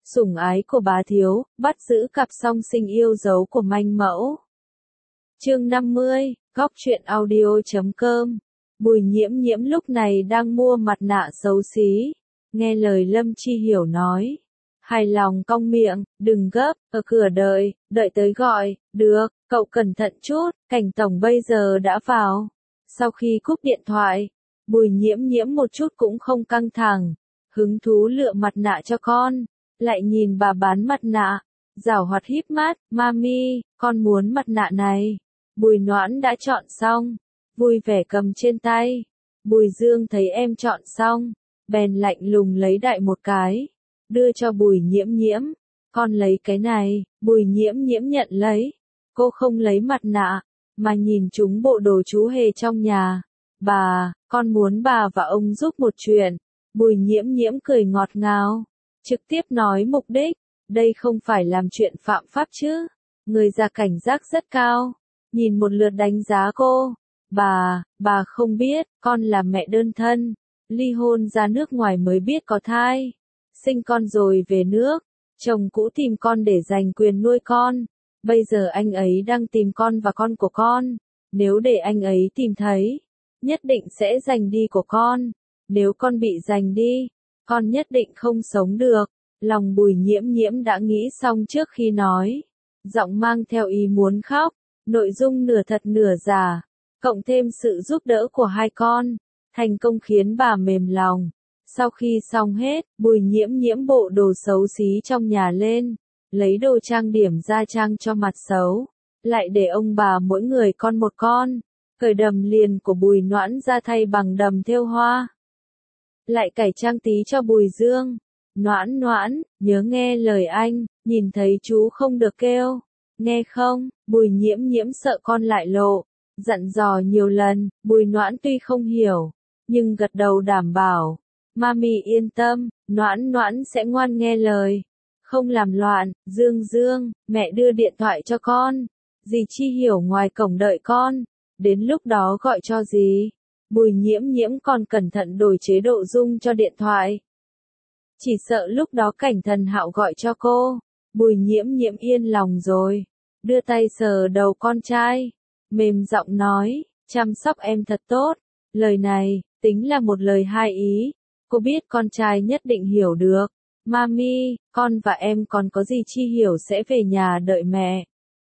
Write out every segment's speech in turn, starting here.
sủng ái của bá thiếu, bắt giữ cặp song sinh yêu dấu của manh mẫu. Chương 50, góc truyện audio.com. Bùi Nhiễm Nhiễm lúc này đang mua mặt nạ xấu xí, nghe lời Lâm Chi Hiểu nói. Hài lòng cong miệng, đừng gấp, ở cửa đợi tới gọi, được, cậu cẩn thận chút, Cảnh tổng bây giờ đã vào. Sau khi cúp điện thoại, Bùi Nhiễm Nhiễm một chút cũng không căng thẳng, hứng thú lựa mặt nạ cho con, lại nhìn bà bán mặt nạ, giảo hoạt híp mắt, mami, con muốn mặt nạ này. Bùi Noãn đã chọn xong, vui vẻ cầm trên tay. Bùi Dương thấy em chọn xong, bèn lạnh lùng lấy đại một cái, đưa cho Bùi Nhiễm Nhiễm. Con lấy cái này. Bùi Nhiễm Nhiễm nhận lấy. Cô không lấy mặt nạ, mà nhìn chúng bộ đồ chú hề trong nhà. Bà, con muốn bà và ông giúp một chuyện. Bùi Nhiễm Nhiễm cười ngọt ngào, trực tiếp nói mục đích. Đây không phải làm chuyện phạm pháp chứ. Người già cảnh giác rất cao, nhìn một lượt đánh giá cô. Bà không biết, con là mẹ đơn thân, ly hôn ra nước ngoài mới biết có thai, sinh con rồi về nước, chồng cũ tìm con để giành quyền nuôi con, bây giờ anh ấy đang tìm con và con của con, nếu để anh ấy tìm thấy, nhất định sẽ giành đi của con, nếu con bị giành đi, con nhất định không sống được. Lòng Bùi Nhiễm Nhiễm đã nghĩ xong trước khi nói, giọng mang theo ý muốn khóc, nội dung nửa thật nửa giả, cộng thêm sự giúp đỡ của hai con, thành công khiến bà mềm lòng. Sau khi xong hết, Bùi Nhiễm Nhiễm bộ đồ xấu xí trong nhà lên, lấy đồ trang điểm ra trang cho mặt xấu, lại để ông bà mỗi người con một con, cởi đầm liền của Bùi Noãn ra thay bằng đầm thêu hoa. Lại cải trang tí cho Bùi Dương. Noãn Noãn, nhớ nghe lời anh, nhìn thấy chú không được kêu, nghe không? Bùi Nhiễm Nhiễm sợ con lại lộ, dặn dò nhiều lần. Bùi Noãn tuy không hiểu, nhưng gật đầu đảm bảo. Mami yên tâm, Noãn Noãn sẽ ngoan nghe lời, không làm loạn. Dương, mẹ đưa điện thoại cho con, dì Chi Hiểu ngoài cổng đợi con, đến lúc đó gọi cho dì. Bùi Nhiễm Nhiễm còn cẩn thận đổi chế độ rung cho điện thoại, chỉ sợ lúc đó Cảnh Thần Hạo gọi cho cô. Bùi Nhiễm Nhiễm yên lòng rồi, đưa tay sờ đầu con trai, mềm giọng nói, chăm sóc em thật tốt. Lời này, tính là một lời hai ý, cô biết con trai nhất định hiểu được. Mami, con và em còn có gì Chi Hiểu sẽ về nhà đợi mẹ.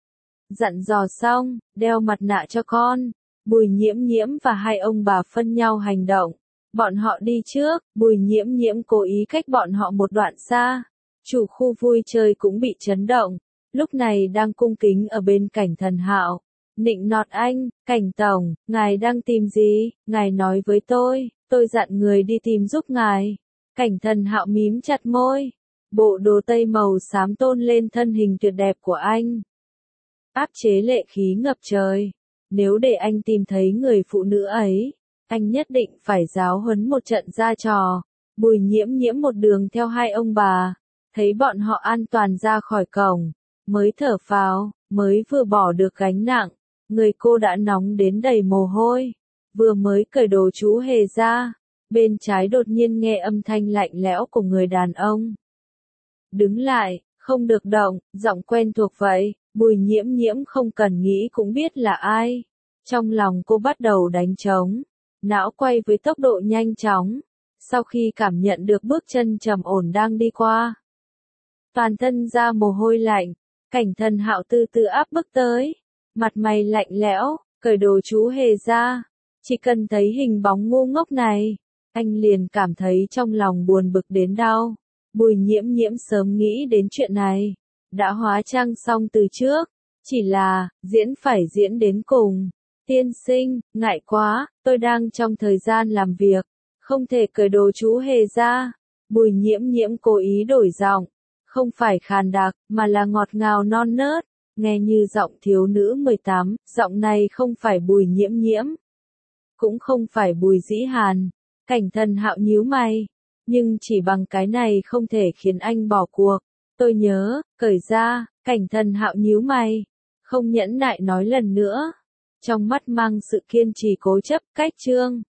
Dặn dò xong, đeo mặt nạ cho con. Bùi Nhiễm Nhiễm và hai ông bà phân nhau hành động. Bọn họ đi trước, Bùi Nhiễm Nhiễm cố ý cách bọn họ một đoạn xa. Chủ khu vui chơi cũng bị chấn động, lúc này đang cung kính ở bên Cảnh Thần Hạo. Nịnh nọt anh, Cảnh tổng, ngài đang tìm gì? Ngài nói với tôi dặn người đi tìm giúp ngài. Cảnh Thần Hạo mím chặt môi, bộ đồ tây màu xám tôn lên thân hình tuyệt đẹp của anh, áp chế lệ khí ngập trời. Nếu để anh tìm thấy người phụ nữ ấy, anh nhất định phải giáo huấn một trận ra trò. Bùi Nhiễm Nhiễm một đường theo hai ông bà, thấy bọn họ an toàn ra khỏi cổng, mới thở phào, mới vừa bỏ được gánh nặng, người cô đã nóng đến đầy mồ hôi, vừa mới cởi đồ chú hề ra, bên trái đột nhiên nghe âm thanh lạnh lẽo của người đàn ông. Đứng lại, không được động, giọng quen thuộc vậy. Bùi Nhiễm Nhiễm không cần nghĩ cũng biết là ai. Trong lòng cô bắt đầu đánh trống, não quay với tốc độ nhanh chóng. Sau khi cảm nhận được bước chân trầm ổn đang đi qua, toàn thân ra mồ hôi lạnh, Cảnh Thần Hạo từ từ áp bước tới, mặt mày lạnh lẽo, cởi đồ chú hề ra. Chỉ cần thấy hình bóng ngu ngốc này, anh liền cảm thấy trong lòng buồn bực đến đau. Bùi Nhiễm Nhiễm sớm nghĩ đến chuyện này, đã hóa trang xong từ trước, chỉ là, diễn phải diễn đến cùng. Tiên sinh, ngại quá, tôi đang trong thời gian làm việc, không thể cởi đồ chú hề ra. Bùi Nhiễm Nhiễm cố ý đổi giọng, không phải khàn đặc, mà là ngọt ngào non nớt, nghe như giọng thiếu nữ 18, giọng này không phải Bùi Nhiễm Nhiễm, cũng không phải Bùi Dĩ Hàn. Cảnh Thần Hạo nhíu mày, nhưng chỉ bằng cái này không thể khiến anh bỏ cuộc. Tôi nhớ, cởi ra. Cảnh Thần Hạo nhíu mày, không nhẫn nại nói lần nữa, trong mắt mang sự kiên trì cố chấp. Cách chương